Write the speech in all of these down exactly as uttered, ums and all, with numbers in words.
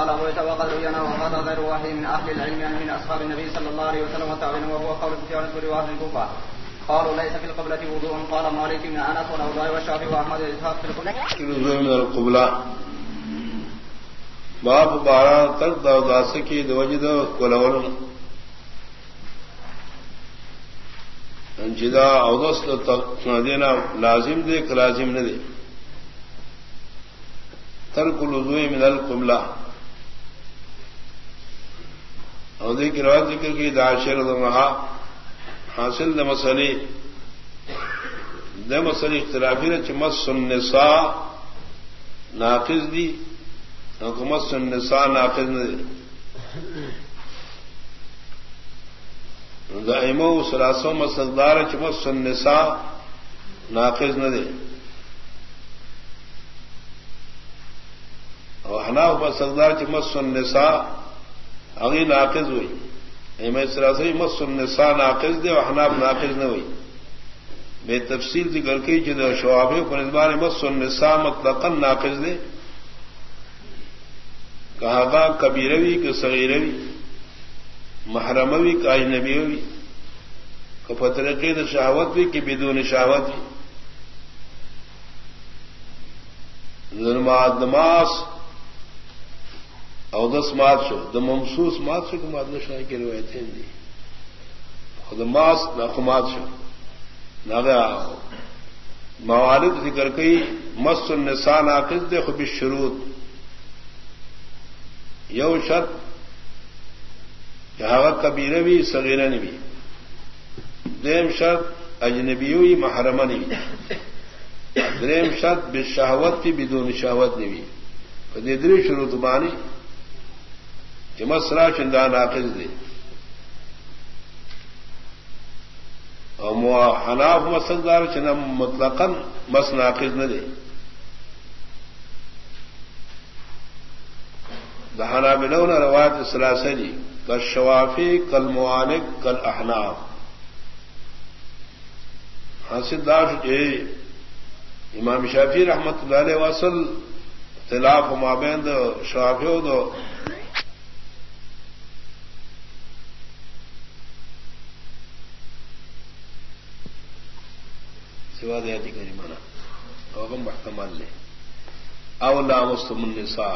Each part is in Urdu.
قال ابو عيسى وقد روينا وقال غير واحد من اهل العلم يعني من اصحاب النبي صلى الله عليه وسلم وتابعين وهو قول سفيان الثوري واهل الكوفه قالوا ليس في القبلة وضوء. قال مالك بن انس والاوزاعي والشافعي واحمد اسحاق في القبلة من القبلة باب بارہ تک داس کی دوجد کولول جدا اودس دینا لازم دے کہ لازم نہ دے ترک الوضوء من القبلہ اور دے کی روایت ذکر کی داشر رہا حاصل د مسئلے د مسئلے اختلافی نے چمس النساء ناقض دی حکومت النساء ناقض نہ دے دائمو سلاسو مسدار چمس النساء ناقض نہ دے اور حناف مسدار چمس النساء اگی ناقض ہوئی ایم سلاسی مس النساء ناقض دے اور حناف ناقض نہ ہوئی بے تفصیل ذکر کی جد شوابے پر ازبار مس النساء مطلقا ناقض دے کہا گا کبیروی کہ صغیروی محرموی کا اجنبیوی کہ فترقی دا شہوت بھی کہ بدون شہوت بھی ظلمات دماس او دس مات شو دا ممسوس مات شو کہ مادن شاہ کی روایتیں دی خود ماس دا خمات شو ناغا موالد ذکر کئی مس النساء ناقض دے خب الشروط یو شرط کہ کبیرہ بھی صغیرہ بھی دیم شرط اجنبی محرمہ بھی دریم شرط بالشہوت بھی بدون شہوت بھی فدری شروط بانی کہ مسرا چندہ ناقض دے اور حناف مسدار چنا مطلقاً مس ناقض نہ دے دہانا بلون روایت سلاسلی کل شوافی کل معانک کل احناف حاصل دار جو امام شافعی رحمت اللہ علیہ وصل اختلاف مابین دو شوافی دو سوا دیاتی کریمانہ اوغم محتمل لے اولا مستم النساء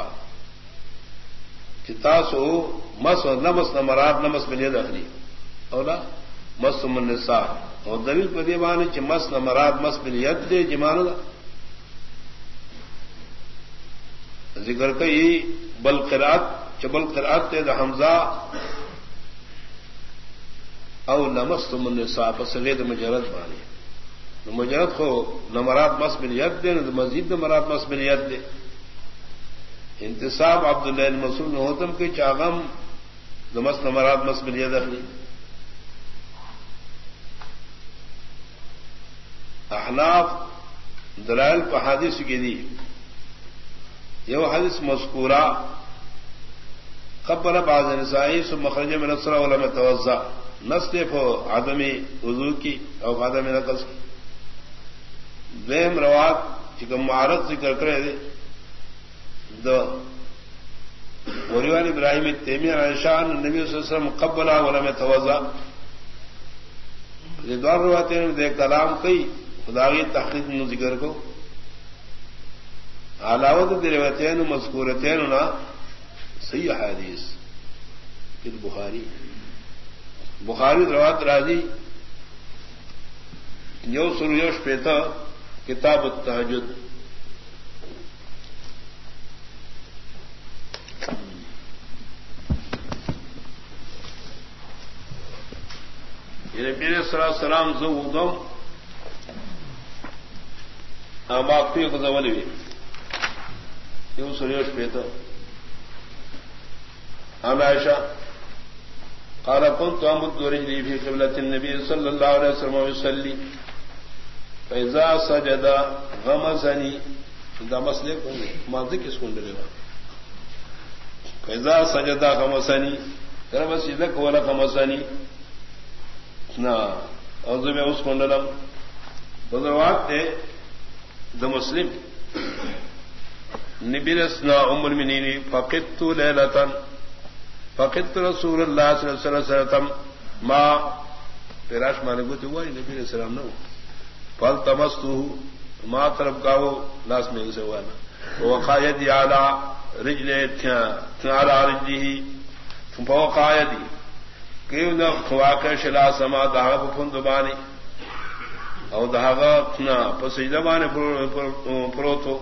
چتاسو مس نمس نمرات نمس بن ید اخری اولا مس النساء اور دلیل پر دیوان چ مس نمرات مس بن ید دے جمان ذکر کئی بل قرات چبل قرات تے حمزہ او لمستم النساء پس غیر مجرد بانی مجرد کو نمرات مس بن ید دے مزید نمرات مس بن ید دے انتصاب عبداللہ المسعود نے ہوتم کے چاغم دمس نمرات مس بن ید اخلی احناف دلائل پر حادث کی دی یہ حدیث مذکورہ قبل بعض نسائی سو مخرج من نصر علم توزع نسل فو عدمی وضو کی او عدم نقص کی دیم روات چکم معارض ذکر کرے دے دو وریوان ابراہیم تیمیہ عائشان نبی صلی اللہ علیہ وسلم قبلہ ولم توزع یہ دوار رواتیں دے کلام کئی خداغی تحقیق من ذکر کو علاوت دے رواتین مذکورتین نا صحیح حدیث پھر بخاری بخاری روات راضی یو سرویوش پیتا کتاب التہجد نبی صلی اللہ علیہ وسلم زودم اماقی کو زولی بھی یوں سریوش پیتا ہم عائشہ قال كنت امد رجلي في قبلة النبي صلى الله عليه وسلم ويصلي فإذا سجد غمزني دا مسئلے کو ماضی کس کو ڈرے گا فإذا سجد غمزني ترى بس يدك ولا غمزني نا اور میں اس کو ڈرم بدروات نے دا مسلم نبرسنا ام المؤمنین فقدت ليلة فقدت رسول اللہ صلی اللہ علیہ وسلم ما پیراش مانے گوتی ہوا نبی علیہ السلام نہ فالتمسته ما طرف کاو لاس میں سے ہوا نا وقایدی علی رجلے على رجله فوقایدی کیوں نہ واقع شلا سما دہا فندبانی او دہا نا پسجدہ بانے پروتو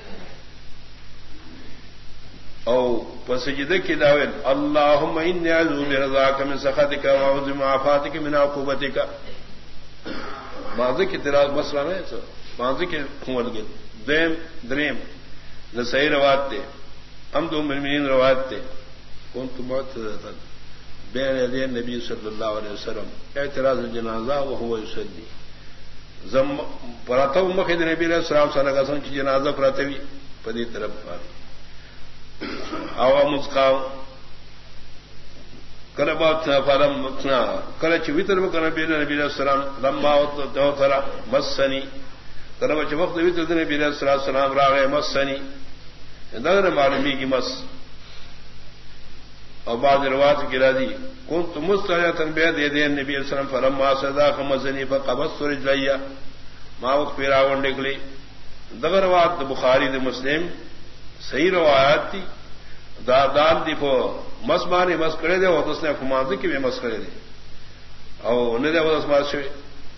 او پسجدہ کی داویل اللہم انی اعوذ برضاک من سخطک واعوذ بمعافاتک من عقوبتک ماضی کی تراز مسئلہ نہیں سو ماضی کے کھول گئے دیم دریم نہ صحیح روایت تھے ہم دو مومنین روایت تھے کون تو موت بین یدی نبی صلی اللہ علیہ وسلم اعتراض الجنازہ وهو یصلی زم پراتو مخد نبی علیہ السلام صلی اللہ علیہ وسلم کی جنازہ پراتوی پدی طرف پاری او مسقاو کله بات فلم متنا کله چې ویتر وکړه نبی نبی علیہ السلام لما تو ترى مسنی کله چې وخت ویتر د نبی علیہ السلام راغی مسنی اندر معلومی کی مس او بعض روایت کی راضی كنت مستعجلا بيد يدي النبي صلى الله عليه وسلم فلما صدق مزني فقبضت رجلي ما وقت پیراون نکلی دغه روایت بخاری د مسلم صحیح روایت تھی دادان دی پو مس مانی مس کرے دے وہ اس نے فماضی کی بھی مس کرے دے او نے دے وہ اس مس سے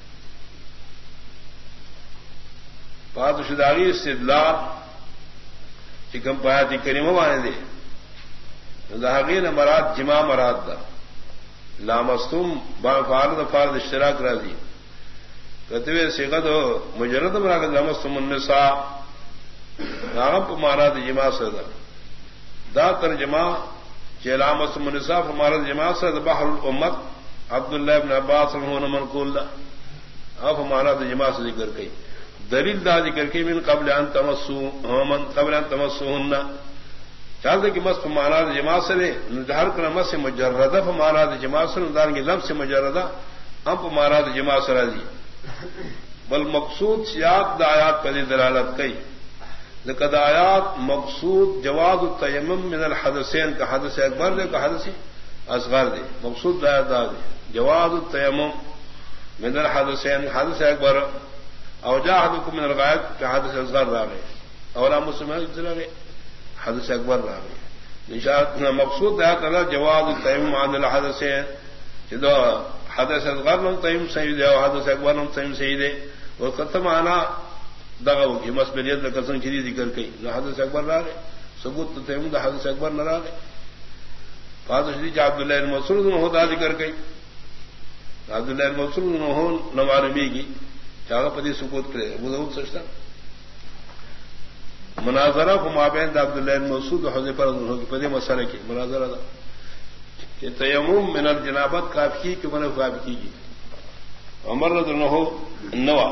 بات شداغی استدلال چکم پایات کریمہ وانے دے ذاہگین مراد جماع مراد دا لامستم با فارد فارد اشتراک راضی کتوے سیغت مجرد مراد لامستم النساء ناغم مراد جماع سدا دا ترجمہ چلامت منصاف ہمارا جماع سے بحر الامت عبداللہ ابن عباس انہوں منقول دا اب ہمارا جماع سے ذکر کی دلیل دا ذکر کی من قبل ان تمسو من قبل ان تمسوہن چاہتے کہ مس ہمارا جماع سے ہر کلمہ سے مجردہ ہمارا جماع سے دار کی لفظ سے مجردہ اب ہمارا جماع سے راضی بل مقصود سیاق دا آیات پر دلالت کی لقد آیات مقصود جواز التیمم من الحدثین کا حدث اکبر دے کا حدث اصغر دے مقصود دا دا دے جواز التیمم من الحدثین حدث اکبر او جاہدکم من الغائب کا حدث اصغر را گئے اولا مسلمان چلا گئے حدث اکبر را گئے نشاط مقصود دا دا جواز التیمم عن الحدثین جدو حدث اصغر نم تیمم صحیح دے او حدث اکبر نم تیمم صحیح دے وہ ختم آنا دغه کی مسبلیت د کسن چری ذکر کئ نہ حدث اکبر راغ ثبوت ته موږ حدث اکبر نه راغ فاضل شری عبد الله بن مسعود نو دا ذکر کئ عبد الله بن مسعود نو هو نوارمی کی چاغه پدی ثبوت کړي ابو داؤد سشتا مناظرہ کو مابین عبد الله بن مسعود او حذیفہ رضی اللہ عنہ پدی مسئلہ کی مناظرہ دا کہ تیمم من الجنابت کافی کی بنا کافی کی عمر رضی اللہ عنہ نوا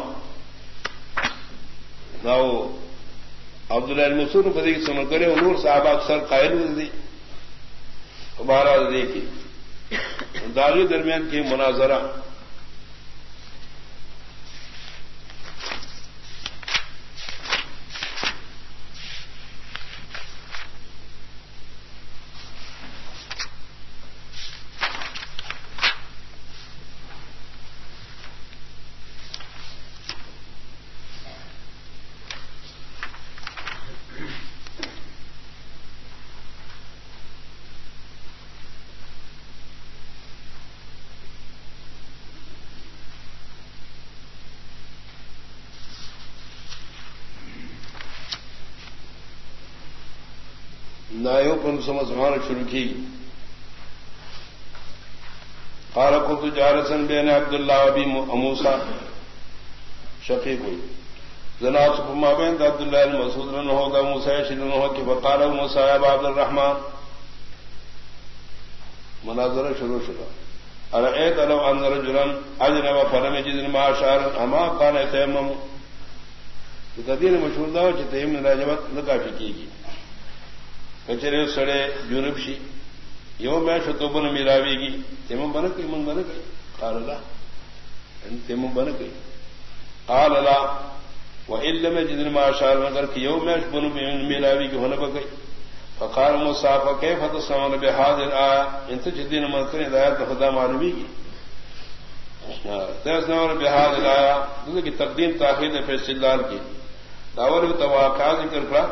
ناو عبداللہ المسعود پدی سمجھ کرے نور صاحب اکثر قائل دی ہمارا دیکھی داغی درمیان کی مناظرہ نایو پر سمجھوانا شروع کی قال قلت جالسا بین عبداللہ ابی موسیٰ شقیق ہوئی زناس فما بین عبداللہ المسعود رنہو دا موسیٰ شدنہو کی فقال موسیٰ ابا عبد الرحمن مناظرہ شروع شروع ارأیت لو ان رجلا اجنب فلم یجد الماء شعرا اما کان یتیمم تدین مشہور دا کہ تیمم راجبت نکافی کی گی کچرے سڑے جنوب شی یو میں شتوبن میراوی گی تیمم بن گئی من بن گئی قال لا تیمم بن گئی قال لا وإن لم يجد المعشار مگر کہ یوم يشبن ملاوی کی ہونے بگئی فقال مصافہ كيف تصنعون بهذه الآية انت جدین منکر ہدایت خدا معلومی کی تصنعون بهذه الآية جس کی تقدیم تاخیر ہے استدلال کی داور بھی تواقع ذکر کرا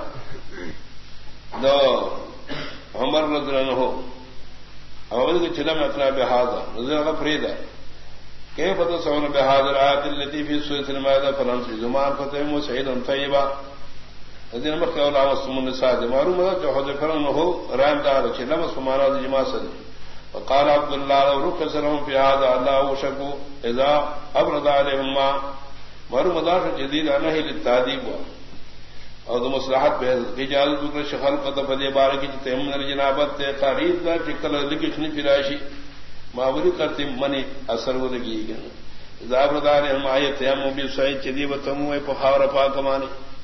دو عمر رضی اللہ عنہ اور کہ چلم اقنا بهذا رضی اللہ فریدا كيف تصنعون بهذه الآية التي في سورة المائدة فلنسي زمان فتح سعيدا طيبا الذين مخوا الله وسم النساء معلوم ہے جو حضرت فرمانه رحم دار چھ لمس فمانا جماع صد وقال عبد الله لو ركسرهم في هذا الله وشكوا اذا ابرد عليهم ما معلوم دار جديد انه للتاديب اور مصلحت بہ اجازت ذکر شخل قد فدی بارک کی تیمم جنابت تعریف دا ٹکل لکھنی فراشی معمولی کرتے منی اثر وہ لگی گئے اذا ابرد عليهم آیت تیمم بالسعید چدی وتمو پخاور پاک مانی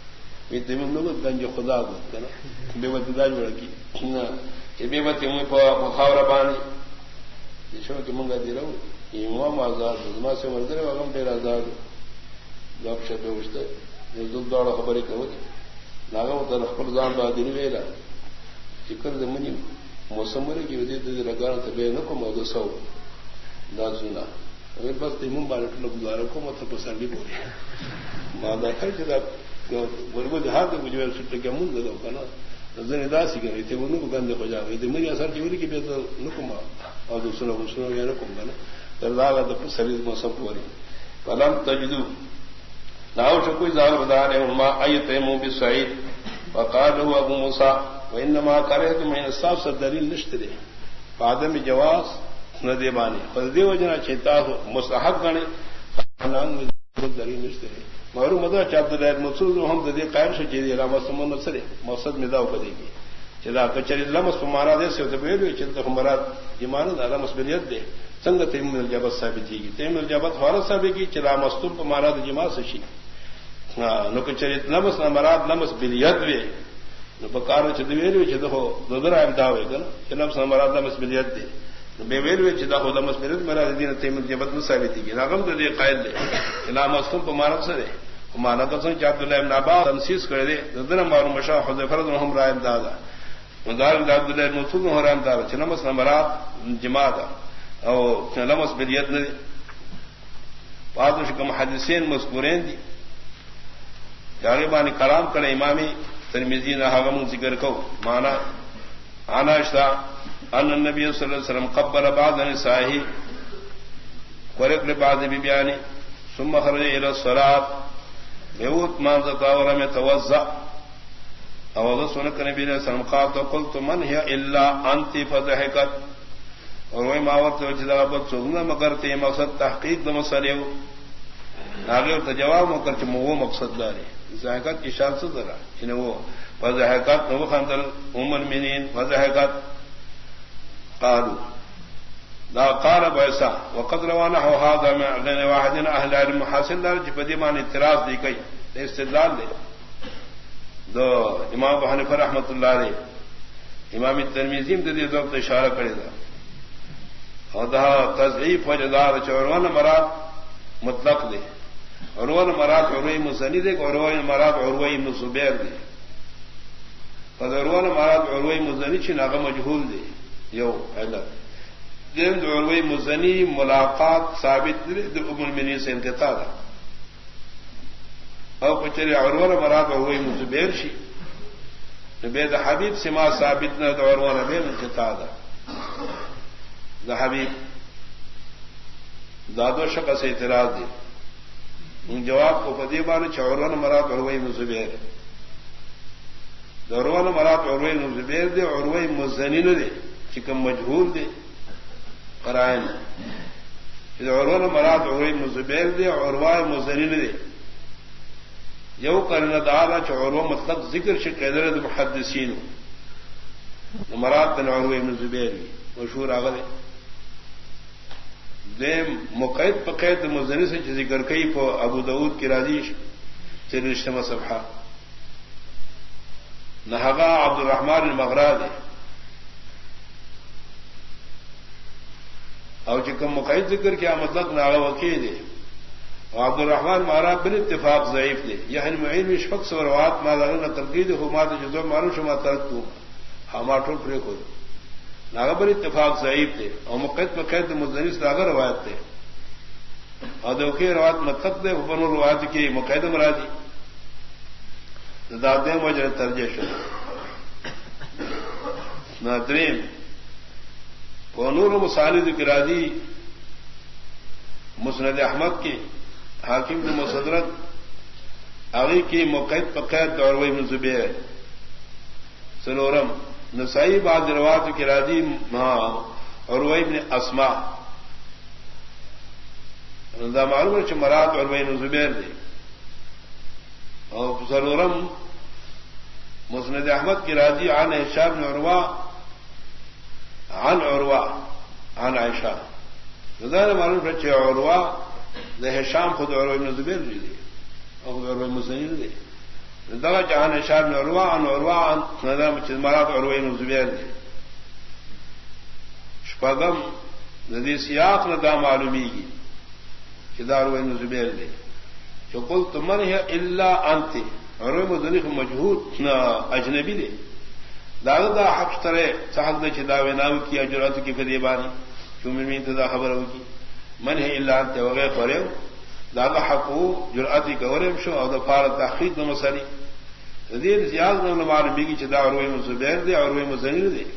گنج خدا بے وتی داج بڑکی بے وتی مخاور بانی کہ منگا دی رہو امام آزاد ما سے مردر وغم ڈیر آزاد گپ شپ وشتے دل دوڑ خبریں کہ ناگم تر خپل ځان باندې ویلا ذکر د منی موسم ورې کې دې دې رګان ته به نه کوم او سو دا سنا اور بس تیمم باندې ټول گزاره کوم ته په سړی پورې ما دا کړی دا ورغو جهاد کو جو سټ کې مونږ دا کنه زنه داسي کوي ته ونه کو ګنده کو جاوي دې مې اثر کې ورې کې به ته نکوم او د سنو سنو یې نکوم کنه تر دا د سړي موسم پورې فلم تجدو ناو شو کوئی زال بدار ما ايتمو بالسعيد وقال له ابو موسى وانما كرهت من الصاف دلیل نشته بعدم جواز نہ دے بانی فدی وجنا چتا مستحق گنے نان دلیل نشته معلوم مدہ چاپ دلائل مقصود ہم دے قائم سے جی علامہ سمون نصر مقصد میں داو کدی کی چلا کچری لمس مارا دے سے تو بیل چلتا ہمارا ایمان دا مسبلیت دے سنگ تیم الجبت ثابت کی تیم الجبت فارس ثابت کی چلا مستوب مارا دے جما سے شی نو کچری لمس نہ مراد لمس بلیت وے نو بکار چ دیوی چ دو دودر ام داوے کنا چلا لمس مراد لمس بلیت دے بے ویل وچ دا خود لمس بلیت مراد دین تیم الجبت نو ثابت کی راغم دے قائل دے چلا مستوب مارا سے مانا کسن چاہت اللہ ابن عباس تنسیس کرے دے دن معلوم مشاہ حذیفہ رضی اللہ رائم دادا مدار عبد اللہ ابن مسعود رائم دادا چنمس نمرات جماع دا او چنمس بلیت نے بعض کم حدیثین مذکورین دی جاغبانی کلام کرے امامی ترمذی نے حغم ذکر کو مانا انا اشتا ان النبی صلی اللہ علیہ وسلم قبل بعض نسائه ورق لبعض بیبیانی ثم خرج الى الصلاه بیوت مانزتا ورم توزع اوضا سنک نبی علیہ السلام قابتا قلت من ہی الا انتی فضحکت اور وہی ماورت وجدہ بد سوزنہ مکرتی مقصد تحقیق دا مسئلیو آگے ورطا جواب مکرچ وہ مقصد داری زحکت کی شان سے ذرا انہیں وہ فضحکت نو خندل ام المنین فضحکت قالو دا قال بيسا وقد روانا هذا من واحد اهل العلم حاصل دار جبدی مان اعتراض دی گئی استدلال دے دو امام ابو حنیفہ رحمۃ اللہ علیہ امام ترمذی نے دے دو اشارہ کرے دا اور دا تضعیف وجدار چورون مراد مطلق دے اور مراد عروی مزنی دے اور مراد عروی ابن زبیر دے اور مراد عروی مزنی چھ ناغ مجہول دے یو علت دین عروی مزنی ملاقات ثابت ام المنین سے انقطاع دا او کچری عروہ مراد عروی مزبیر شی بید حبیب سما ثابت نہ دا عروہ بین انقطاع دا دا حبیب دادو شک سے اعتراض دی ان جواب کو فدیبان چعروہ مراد عروی مزبیر دا عروہ مراد عروی مزبیر دے عروی مزنی نہ دے چکم مجہول دے قرائن عروہ مراد عروہ مزبیر دے عروہ مزنین دے یو کرنا دارا چ عروہ مطلق ذکر سے قیدر محدثین مراد بن عروہ مزبیر مشہور آگے دے مقید پقید مزنی سے ذکر کئی پو ابو داود کی راضیش چرشتما صفحہ نہگا عبد الرحمن المغرا دے اور چکم مقید ذکر کیا مطلب ناغا وکی دے عبد الرحمن مارا بن اتفاق ضعیف دے یعنی معین میں شفق سوروات ما لگنا تنقید حماد جزو مارو شما ترک تو ہما ٹھوٹ پرے کو ناغا بن اتفاق ضعیف دے اور مقید مقید مزنی سے آگا روایت دے اور دوکے روایت متفق دے بن روایت کی مقید مرادی دادے مجرے ترجیح نادرین قانون مسالد گرادی مسند احمد کی حاکم نے مصدرت آگے کی مقید پقید عروہ بن زبیر سنورم نسائی بعد روات کی رادی عروہ بن اسما دا معلوم ہے مراد عروہ بن زبیر دے اور سنورم مسند احمد کی رادی عن ہشام بن عروہ عن عروہ عن عائشہ ردار معلوم ہے عروہ دہ شام خود عروہ بن زبیر جی دے اور خود عروہ مسنین دے دغا جہان ہشام بن عروہ عن عروہ عن ندام مراد عروہ بن زبیر دے شپاگم ندی سیاق ندا معلومی گی چدا عروہ بن زبیر دے جو قلت من ہے الا انت عروہ مسنین مجہود اجنبی دے داغ دا حق ترے صاحب نے چدا وناو کیا جرات کی فدیبانی کیوں میں انتظار خبر ہوگی من ہے الا انت وغیر قریم داغ حق جرات کا ورم شو اور دفار تحقیق نہ مسری دین زیاد نہ معلوم بھی چدا عروہ مزبیر دے عروہ مزنین دے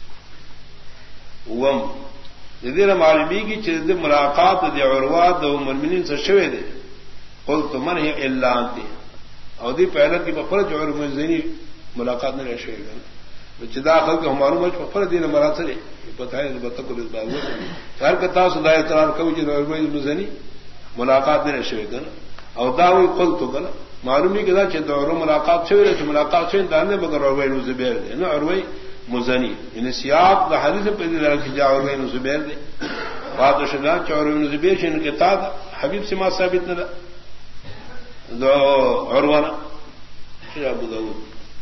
وم دین معلوم بھی چد ملاقات دے عروہ دو مومنین سے شوے دے قلت من ہے الا انت اور دی پہلے کی بفرج عروہ مزنین ملاقات نہ رہے گا چدا خلق ہماروں میں فر دین مراد سے بتائے بتکل اس بات چار کتا سدا احترام کو جو مزنی ملاقات نے شوی گن او داوی قل تو گن معلومی کہ دا چ دور ملاقات شوی رہ ملاقات سے دانے مگر روی زبیر دے نہ روی مزنی ان سیاق دا حدیث پہ دے رکھ جا روی زبیر دے بات شنا چ روی زبیر شن کے تا حبیب سے ما ثابت نہ دو عروانہ ابو داؤد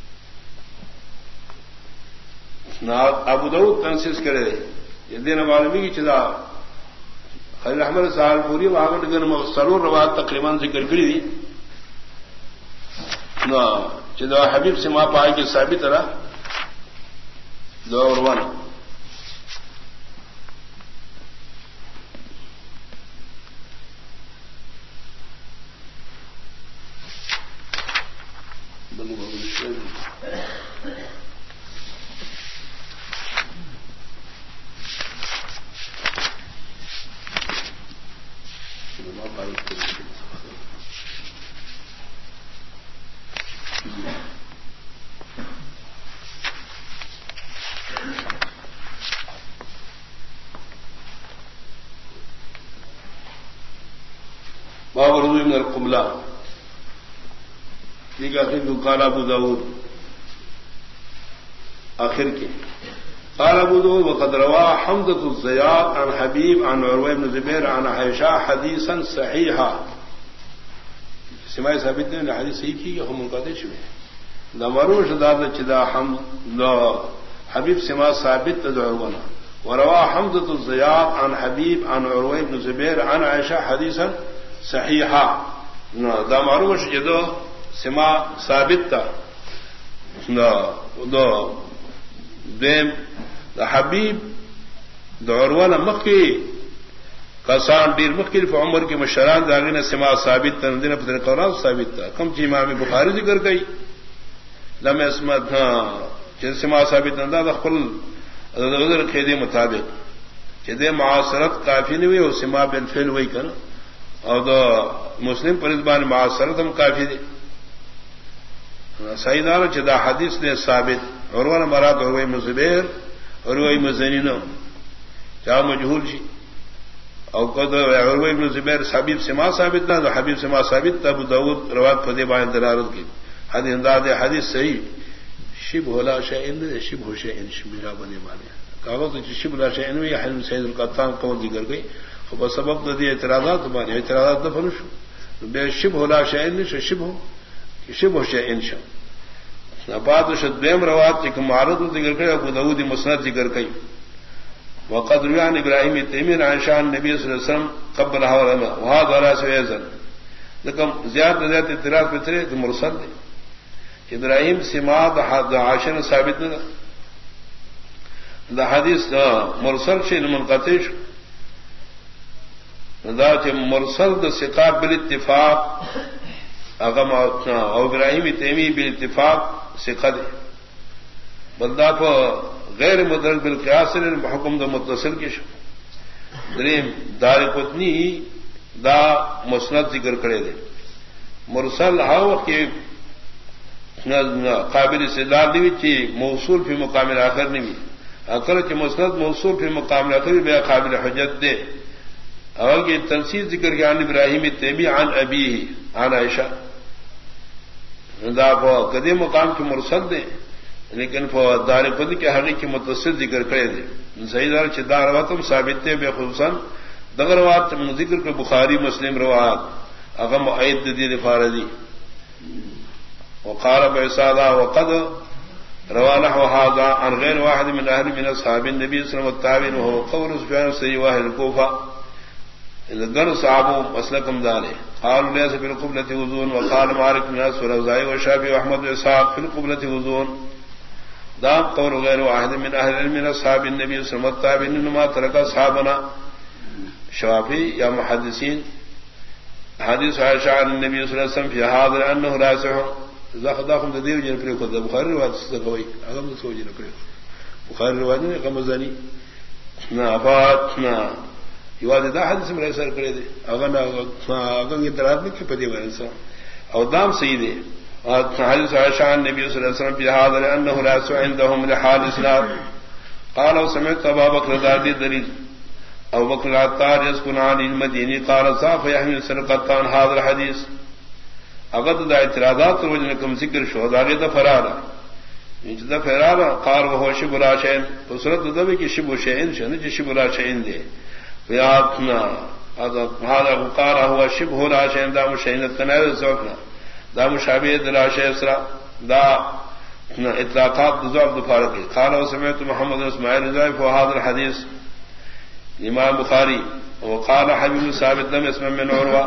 ابو داؤد تنسیس کرے یہ دین معلومی کی چدا خلیل احمد صاحب پوری وہاں سرور روایت تقریبا ذکر کری دی نہ چدا حبیب سے ماں پائے کہ ثابت رہا دو اور باب رضو من القبلہ ٹھیک ہے قال ابو داود آخر کے قال ابو داود وقد روى حمزة الزيات عن حبيب عن عروة بن زبير عن عائشة حديثا صحيحا سماع ثابت نے حدیث صحیح کی ہم منقطع شوے دمروش داد چدا ہم حبیب سماع ثابت دعوانا وروى حمزة الزيات عن حبيب عن عروة بن زبير عن عائشة حديثا صحیحا دمروش جدو سماع ثابت تھا دو دیم دا حبیب دا عروہ مخی کسان دیر مختلف عمر کے مشران داغین سماع ثابت تھا دین پتر قرآن ثابت تھا کم چی امام بخاری ذکر گئی لم اسمت ہاں چیز سماع ثابت نہ دا خل غزر قیدی مطابق چیدے معاصرت کافی نہیں ہوئی اور سماع بالفعل ہوئی کنا اور دا مسلم پر ازبان معاصرت ہم کافی دے سیدانا چدا حدیث نے ثابت عروہ مراد عروہ مزبیر عروہ مزنینو چاہ مجہول جی او قد عروہ بن زبیر حبیب سما ثابت نہ حبیب سما ثابت ابو داؤد روایت فدی بیان دلالت کی حدیث انداز حدیث صحیح شبہ لا شیء شبہ شیء شبہ بنے معنی کہا تو شبہ لا شیء یہ حلم سید القطان قول ذکر گئی خب سبب دی اعتراضات معنی اعتراضات دفن شو بے شبہ لا شیء شبہ شبہ شیء انشاء بعد شدیم روایت کہ معارض ذکر گئی ابو داؤد مسند ذکر گئی وقد روى عن ابراهيم التيمي عن شان النبي صلى الله عليه وسلم قبلها ولما وهذا لا سيزن لیکن زیادہ زیادہ اعتراض پترے تو مرسل دے ابراہیم سماعت عاشر ثابت نہ دا حدیث مرسل سے منقطع دا مرسل دا ثقات بالاتفاق اغم او ابراہیم تیمی بالاتفاق ثقت بلدا پا غیر مدرک بالقیاس حکم دا متصل کی دریم دار قطنی دا مسند ذکر کرے دے مرسل ہاو کہ قابل استدلال نہیں چی موصول فی مقام آخر نہیں اکر چ مسند موصول فی مقام آخر بے قابل حجت دے اور کی تنصیص ذکر کے عن ابراہیم تیمی عن ابی عن عائشہ دا کدی مقام کی مرسل دے لیکن دار قطنی کے حقیق کی متصل ذکر کرے دے صحیح دار چدار واتم ثابت بے خصوصاً دغروات ذکر کے بخاری مسلم روات اغم عید دی فاردی وقال بإسادا وقد روانه هذا عن غير واحد من أهل من أصحاب النبي صلى الله عليه وسلم والتابعين وهو قول سفيان الثوري واهل الكوفة إذا قال صحابه مسلكم داره قالوا ليس في القبلة وضوء وقال مالك بن أنس والأوزاعي والشافعي وأحمد وإسحاق في القبلة وضوء دام قول غير واحد من أهل من أصحاب النبي صلى الله عليه وسلم والتابعين إنما ترك أصحابنا شافعي يا محدثين حديث عائشة عن النبي صلى الله عليه وسلم في هذا أنه راسح زاخداخم دیو جن پر کو بخاری روایت سے کوئی اغم سو جن پر بخاری روایت نے غمزانی نہ افات نہ یواد دا حدیث میں اثر کرے دے اغنا اغن کی درات میں کہ پدی وائن سا او دام سید ہے اور حدیث عائشہ نبی صلی اللہ علیہ وسلم في هذا انه لا عندهم لحال اسلام قال وسمعت ابا بکر دادی دلیل ابو بکر العطار يسكن عن المديني قال صاف يحمل سرقتان هذا الحديث اگر دا اعتراضات روزن کم ذکر شو داغه دا فرارا انجدا فرارا قال وهو شبه لا شيء فسرت دبی کی شبه شيء شنو چې شبه لا شيء دے بیاتنا هذا هذا قال هو شبه لا شيء دا مشین تناول ذوقنا دا مشابه لا شيء اسرا دا اطلاقات ذوق دفارق قال وسمعت محمد اسماعیل ضعيف هذا الحديث امام بخاری وقال حبيب ثابت لم اسم من عروه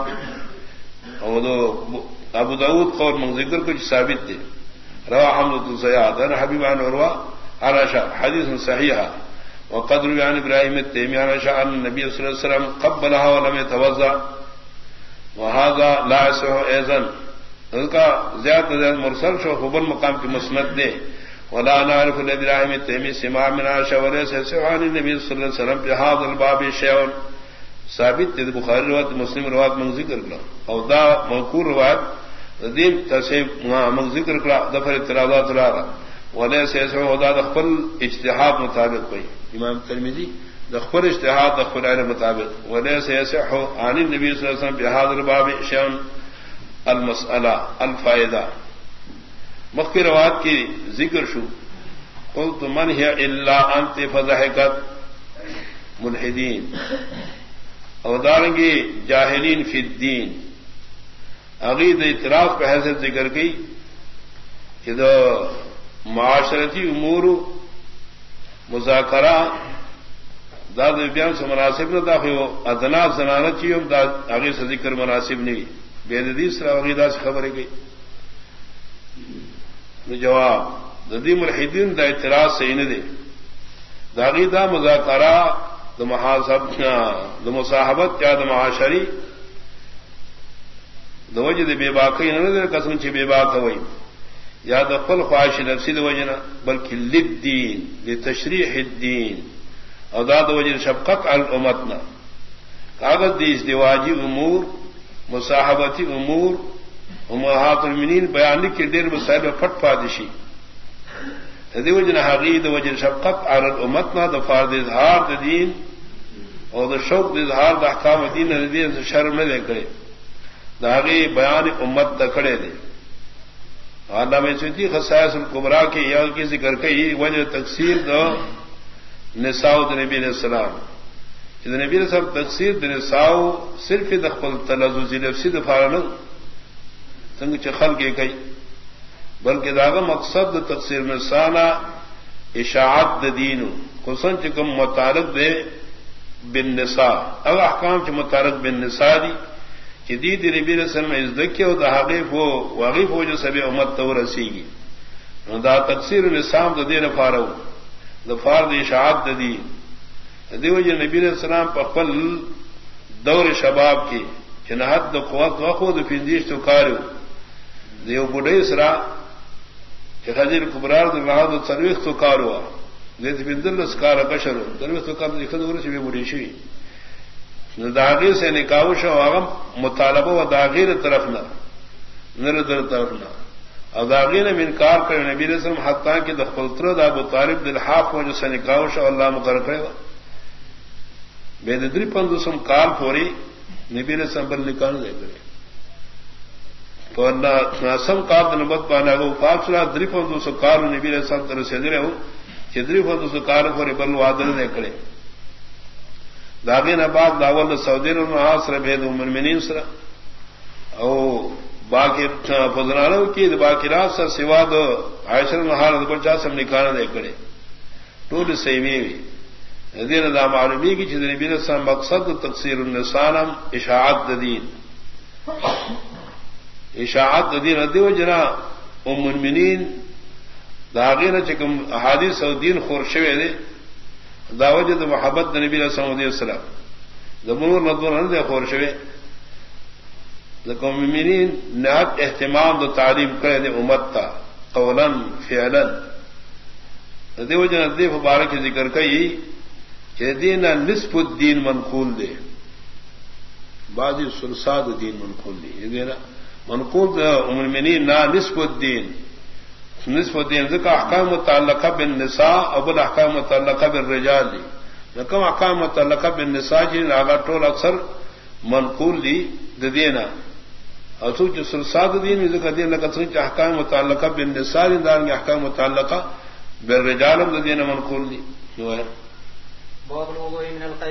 او ابو داود قول من ذکر کچھ ثابت تھے روا حمد الزیاد ان حبیبان عروہ عائشہ حدیث صحیح وقدر عن ابراہیم التیمی عائشہ ان نبی صلی اللہ علیہ وسلم قبلها ولم يتوضا وهذا لا يصح ايضا ان کا زیادہ زیادہ مرسل شو قبل مقام کی مسند دے ولا نعرف ابراہیم التیمی سماع من عائشہ وليس عن النبي صلی اللہ علیہ وسلم في هذا الباب شيء ثابت تے بخاری روایت مسلم روایت من ذکر کرا او دا منقول روایت دین تصحیح من ذکر کرا دفر اعتراضات را ولا سیسو خدا دخل اجتہاد مطابق کوئی امام ترمذی دخل اجتہاد دخل علم مطابق ولا سیسو عن النبي صلی اللہ علیہ وسلم بهذا الباب شان المسألہ الفائدہ مخکی روایت کی ذکر شو قلت من هي الا انت فضحكت ملحدین اودارنگی جاہلین فی الدین عقید اعتراف پہ حیثیت ذکر کی کہ دو معاشرتی امور مذاکرہ داد بیان سے مناسب نہ داخل ہو ادنا زنانت چی ہم عقید سے ذکر مناسب نہیں بے حدیث را عقیدہ سے خبر گئی جواب ددی ملحدین دا اعتراض صحیح نہ دے دا عقیدہ مذاکرہ دا محاسب دا مصاحبت کیا دا معاشری دا وجہ دا بے باقی نہ دے قسم چی بے باقی ہوئی یا دا قل خواہش نفسی دا وجہ نہ بلکہ للدین لتشریح الدین اور دا دا وجہ شفقت علی امتنا کاغذ دی ازدواجی امور مصاحبتی امور امہات المنین بیان لکھ کے دیر مسائل پھٹ پادشی دی وجہ حقیق دا وجہ شفقت علی امتنا دا فرد اظہار دا دین اور دا شوق دا اظہار دا احکام دین دا دین سے شرم نہ دے کرے دا حقیق بیان امت دا کھڑے دے علامہ سیوطی خصائص الکبریٰ کے یاد کی ذکر کئی وجہ تقسیر دا نساء دا نبی علیہ السلام کہ دا نبی علیہ السلام تقسیر دا نساء صرف دخل تلزز نفسی دا فارنگ سنگ چخل کے کئی بلکہ داغا مقصد دا تقسیر نسانا اشاعت دا دین خصوصاً چکم متعلق دے بن نساء اگر احکام چ متعلق بن نساء دی جدید نبی رسول میں ازدکی و دہاغیف ہو واغیف ہو جو سبھی امت تو رسی گی دا تقسیر الاسلام دا دین فارو دا فار دا اشاعت دا دی دیو جو نبی علیہ السلام پا قل دور شباب کی جنہت دا قوت وقو دا فندیش تو کارو دیو بڑھئی سرا کہ خجر کبرار دا محاد دا سرویخ تو کارو دیت فندل اسکار کشرو سرویخ تو کارو دیکھا دور سے بھی بڑھی شوی داغیر سے نکاوش و آغم مطالبہ و داغیر طرف نہ نردر طرف نہ اور داغیر میں انکار کرے نبی علیہ السلام حتیٰ کہ دخلتر دا ابو طالب دلحاق و جو سے نکاوش و اللہ مقرر کرے گا بے ددری پندسم کار پوری نبی علیہ السلام پر نکال دے کرے تو ناسم کار دنبت پانا گو فاصلہ دری پندسم کار نبی علیہ السلام تر سے درے ہو کہ دری پندسم کار پوری بل وادر دے کرے داغین آباد داول سعودین المحاصر بید المؤمنین سرا او باقی فضلانو کی باقیرات سر سوا دو عائشہ المحال بچا سب نکانا دے کرے ٹول سیمی دین دا معلومی کی چیز نبی صلی اللہ علیہ وسلم مقصد تقصیر النسانم اشاعت دین اشاعت دین دیو جنا ام المؤمنین داغین چکم احادیث او دین خورشوے دے داوجہ دا محبت دا نبی صلی اللہ علیہ وسلم دا منور ندون دے خور شوے دا مومنین نہایت اہتمام دا تعلیم کرے دے امت تا قولا فعلا دے وجہ ندے مبارک ذکر کئی کہ دینا نصف الدین منقول دے بعضی سلساد دین منقول دے یہ دینا منقول دا مومنین نا نصف الدین نصف الدین ذکر احکام متعلقہ بالنساء ابل احکام متعلقہ بالرجال دی لکم احکام متعلقہ بالنساء جی آگا ٹول اکثر منقول دی دینا اور سوچ سلساد دین ذکر دین لکہ سوچ احکام متعلقہ بالنساء دی دار احکام متعلقہ بالرجال دینا منقول دی جو ہے